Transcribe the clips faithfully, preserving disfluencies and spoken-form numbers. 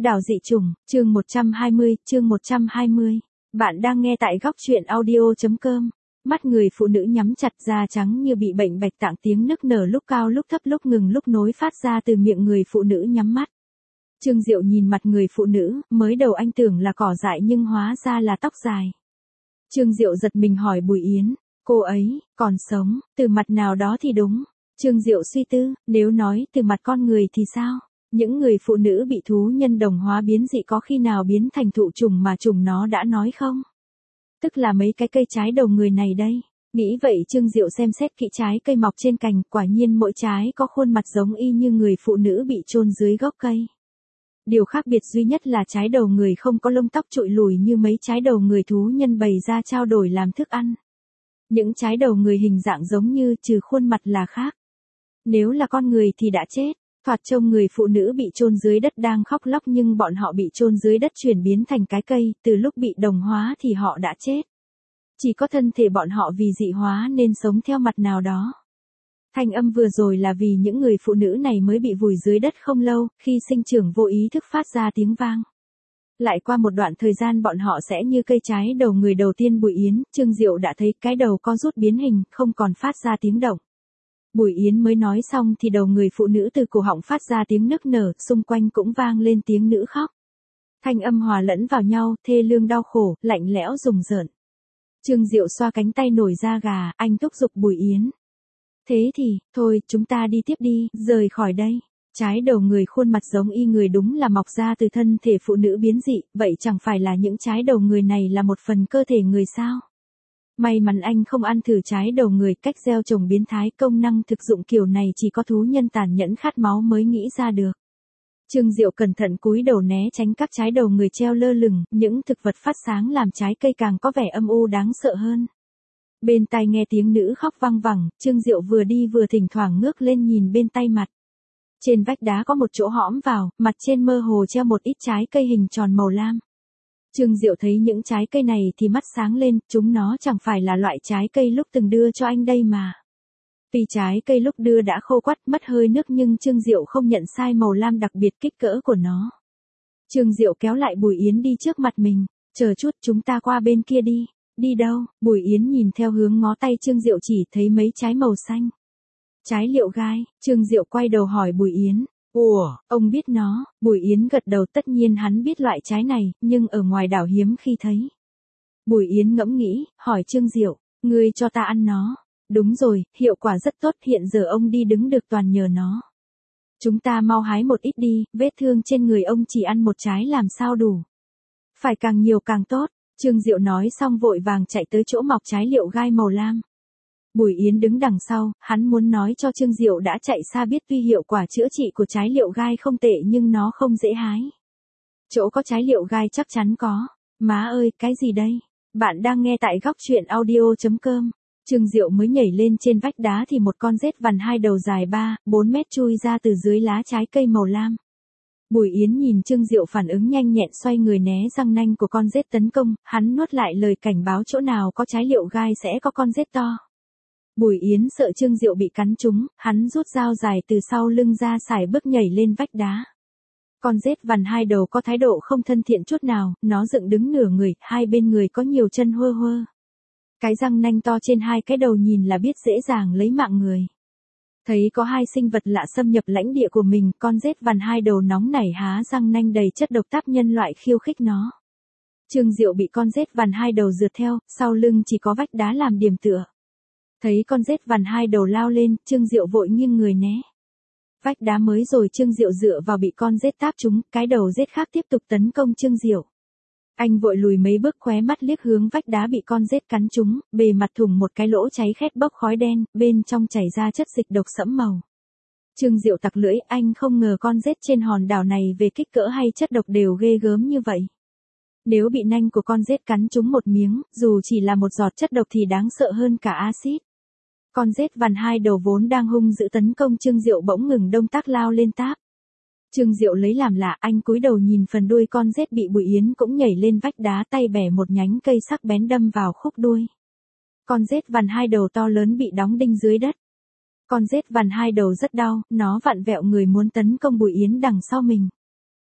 Đảo dị chủng, chương một trăm hai mươi, chương một trăm hai mươi. Bạn đang nghe tại góc truyện audio chấm com. Mắt người phụ nữ nhắm chặt, da trắng như bị bệnh bạch tạng, tiếng nức nở lúc cao lúc thấp lúc ngừng lúc nối phát ra từ miệng người phụ nữ nhắm mắt. Trương Diệu nhìn mặt người phụ nữ, mới đầu anh tưởng là cỏ dại nhưng hóa ra là tóc dài. Trương Diệu giật mình hỏi Bùi Yến, cô ấy, còn sống, từ mặt nào đó thì đúng. Trương Diệu suy tư, nếu nói từ mặt con người thì sao? Những người phụ nữ bị thú nhân đồng hóa biến dị có khi nào biến thành thụ trùng mà trùng nó đã nói không? Tức là mấy cái cây trái đầu người này đây. Nghĩ vậy Trương Diệu xem xét kỹ trái cây mọc trên cành, quả nhiên mỗi trái có khuôn mặt giống y như người phụ nữ bị chôn dưới gốc cây. Điều khác biệt duy nhất là trái đầu người không có lông tóc trụi lùi như mấy trái đầu người thú nhân bày ra trao đổi làm thức ăn. Những trái đầu người hình dạng giống như, trừ khuôn mặt là khác. Nếu là con người thì đã chết. Thoạt trông người phụ nữ bị chôn dưới đất đang khóc lóc nhưng bọn họ bị chôn dưới đất chuyển biến thành cái cây, từ lúc bị đồng hóa thì họ đã chết. Chỉ có thân thể bọn họ vì dị hóa nên sống theo mặt nào đó. Thanh âm vừa rồi là vì những người phụ nữ này mới bị vùi dưới đất không lâu, khi sinh trưởng vô ý thức phát ra tiếng vang. Lại qua một đoạn thời gian bọn họ sẽ như cây trái đầu người đầu tiên Bùi Yến, Trương Diệu đã thấy cái đầu co rút biến hình, không còn phát ra tiếng động. Bùi Yến mới nói xong thì đầu người phụ nữ từ cổ họng phát ra tiếng nức nở, xung quanh cũng vang lên tiếng nữ khóc. Thanh âm hòa lẫn vào nhau, thê lương đau khổ, lạnh lẽo rùng rợn. Trương Diệu xoa cánh tay nổi da gà, anh thúc giục Bùi Yến. Thế thì, thôi, chúng ta đi tiếp đi, rời khỏi đây. Trái đầu người khuôn mặt giống y người đúng là mọc ra từ thân thể phụ nữ biến dị, vậy chẳng phải là những trái đầu người này là một phần cơ thể người sao? May mắn anh không ăn thử trái đầu người, cách gieo trồng biến thái công năng thực dụng kiểu này chỉ có thú nhân tàn nhẫn khát máu mới nghĩ ra được. Trương Diệu cẩn thận cúi đầu né tránh các trái đầu người treo lơ lửng, những thực vật phát sáng làm trái cây càng có vẻ âm u đáng sợ hơn. Bên tai nghe tiếng nữ khóc vang vẳng, Trương Diệu vừa đi vừa thỉnh thoảng ngước lên nhìn bên tay mặt. Trên vách đá có một chỗ hõm vào, mặt trên mơ hồ treo một ít trái cây hình tròn màu lam. Trương Diệu thấy những trái cây này thì mắt sáng lên, chúng nó chẳng phải là loại trái cây lúc từng đưa cho anh đây mà. Vì trái cây lúc đưa đã khô quắt mất hơi nước nhưng Trương Diệu không nhận sai màu lam đặc biệt kích cỡ của nó. Trương Diệu kéo lại Bùi Yến đi trước mặt mình, chờ chút chúng ta qua bên kia đi. Đi đâu? Bùi Yến nhìn theo hướng ngó tay Trương Diệu chỉ thấy mấy trái màu xanh. Trái liệu gai, Trương Diệu quay đầu hỏi Bùi Yến. Ủa, ông biết nó? Bùi Yến gật đầu, tất nhiên hắn biết loại trái này, nhưng ở ngoài đảo hiếm khi thấy. Bùi Yến ngẫm nghĩ, hỏi Trương Diệu, ngươi cho ta ăn nó. Đúng rồi, hiệu quả rất tốt, hiện giờ ông đi đứng được toàn nhờ nó. Chúng ta mau hái một ít đi, vết thương trên người ông chỉ ăn một trái làm sao đủ. Phải càng nhiều càng tốt. Trương Diệu nói xong vội vàng chạy tới chỗ mọc trái liệu gai màu lam. Bùi Yến đứng đằng sau, hắn muốn nói cho Trương Diệu đã chạy xa biết tuy hiệu quả chữa trị của trái liệu gai không tệ nhưng nó không dễ hái. Chỗ có trái liệu gai chắc chắn có. Má ơi, cái gì đây? Bạn đang nghe tại góc truyện audio chấm com. Trương Diệu mới nhảy lên trên vách đá thì một con rết vằn hai đầu dài ba, bốn mét chui ra từ dưới lá trái cây màu lam. Bùi Yến nhìn Trương Diệu phản ứng nhanh nhẹn xoay người né răng nanh của con rết tấn công, hắn nuốt lại lời cảnh báo chỗ nào có trái liệu gai sẽ có con rết to. Bùi Yến sợ Trương Diệu bị cắn trúng, hắn rút dao dài từ sau lưng ra sải bước nhảy lên vách đá. Con rết vằn hai đầu có thái độ không thân thiện chút nào, nó dựng đứng nửa người, hai bên người có nhiều chân huơ huơ. Cái răng nanh to trên hai cái đầu nhìn là biết dễ dàng lấy mạng người. Thấy có hai sinh vật lạ xâm nhập lãnh địa của mình, con rết vằn hai đầu nóng nảy há răng nanh đầy chất độc tác nhân loại khiêu khích nó. Trương Diệu bị con rết vằn hai đầu rượt theo, sau lưng chỉ có vách đá làm điểm tựa. Thấy con rết vằn hai đầu lao lên, Trương Diệu vội nghiêng người né. Vách đá mới rồi Trương Diệu dựa vào bị con rết táp trúng, cái đầu rết khác tiếp tục tấn công Trương Diệu. Anh vội lùi mấy bước khóe mắt liếc hướng vách đá bị con rết cắn trúng, bề mặt thủng một cái lỗ cháy khét bốc khói đen, bên trong chảy ra chất dịch độc sẫm màu. Trương Diệu tặc lưỡi, anh không ngờ con rết trên hòn đảo này về kích cỡ hay chất độc đều ghê gớm như vậy. Nếu bị nanh của con rết cắn trúng một miếng, dù chỉ là một giọt chất độc thì đáng sợ hơn cả axit. Con rết vằn hai đầu vốn đang hung dữ tấn công Trương Diệu bỗng ngừng động tác lao lên táp. Trương Diệu lấy làm lạ, anh cúi đầu nhìn phần đuôi con rết bị Bùi Yến cũng nhảy lên vách đá tay bẻ một nhánh cây sắc bén đâm vào khúc đuôi. Con rết vằn hai đầu to lớn bị đóng đinh dưới đất. Con rết vằn hai đầu rất đau, nó vặn vẹo người muốn tấn công Bùi Yến đằng sau mình.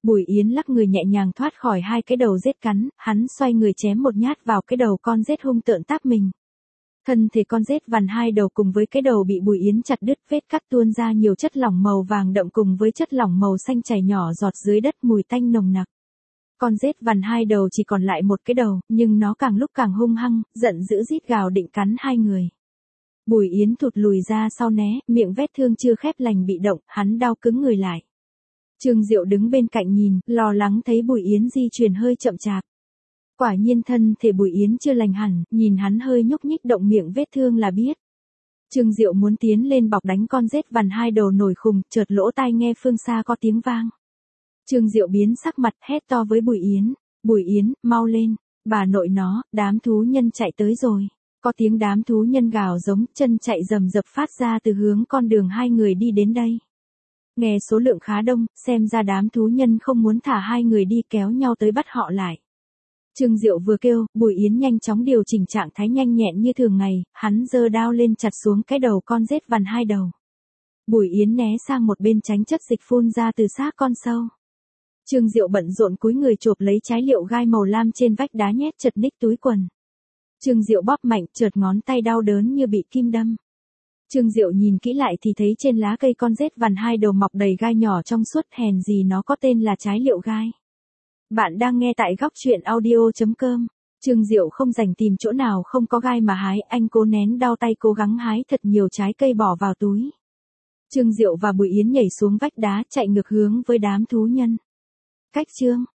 Bùi Yến lắc người nhẹ nhàng thoát khỏi hai cái đầu rết cắn, hắn xoay người chém một nhát vào cái đầu con rết hung tợn táp mình. Thân thể con rết vằn hai đầu cùng với cái đầu bị Bùi Yến chặt đứt, vết cắt tuôn ra nhiều chất lỏng màu vàng đậm cùng với chất lỏng màu xanh chảy nhỏ giọt dưới đất, mùi tanh nồng nặc. Con rết vằn hai đầu chỉ còn lại một cái đầu, nhưng nó càng lúc càng hung hăng, giận dữ rít gào định cắn hai người. Bùi Yến thụt lùi ra sau né, miệng vết thương chưa khép lành bị động, hắn đau cứng người lại. Trương Diệu đứng bên cạnh nhìn, lo lắng thấy Bùi Yến di chuyển hơi chậm chạp. Quả nhiên thân thể Bùi Yến chưa lành hẳn, nhìn hắn hơi nhúc nhích động miệng vết thương là biết. Trương Diệu muốn tiến lên bọc đánh con rết vằn hai đầu nổi khùng, chợt lỗ tai nghe phương xa có tiếng vang. Trương Diệu biến sắc mặt, hét to với Bùi Yến, Bùi Yến, mau lên, bà nội nó, đám thú nhân chạy tới rồi. Có tiếng đám thú nhân gào giống, chân chạy rầm rập phát ra từ hướng con đường hai người đi đến đây. Nghe số lượng khá đông, xem ra đám thú nhân không muốn thả hai người đi, kéo nhau tới bắt họ lại. Trương Diệu vừa kêu, Bùi Yến nhanh chóng điều chỉnh trạng thái nhanh nhẹn như thường ngày, hắn giơ đao lên chặt xuống cái đầu con rết vằn hai đầu. Bùi Yến né sang một bên tránh chất dịch phun ra từ xác con sâu. Trương Diệu bận rộn cúi người chộp lấy trái liệu gai màu lam trên vách đá nhét chật ních túi quần. Trương Diệu bóp mạnh, chợt ngón tay đau đớn như bị kim đâm. Trương Diệu nhìn kỹ lại thì thấy trên lá cây con rết vằn hai đầu mọc đầy gai nhỏ trong suốt, hèn gì nó có tên là trái liệu gai. Bạn đang nghe tại góc truyện audio chấm com. Trương Diệu không rảnh tìm chỗ nào không có gai mà hái, anh cố nén đau tay cố gắng hái thật nhiều trái cây bỏ vào túi. Trương Diệu và Bùi Yến nhảy xuống vách đá chạy ngược hướng với đám thú nhân. Cách chương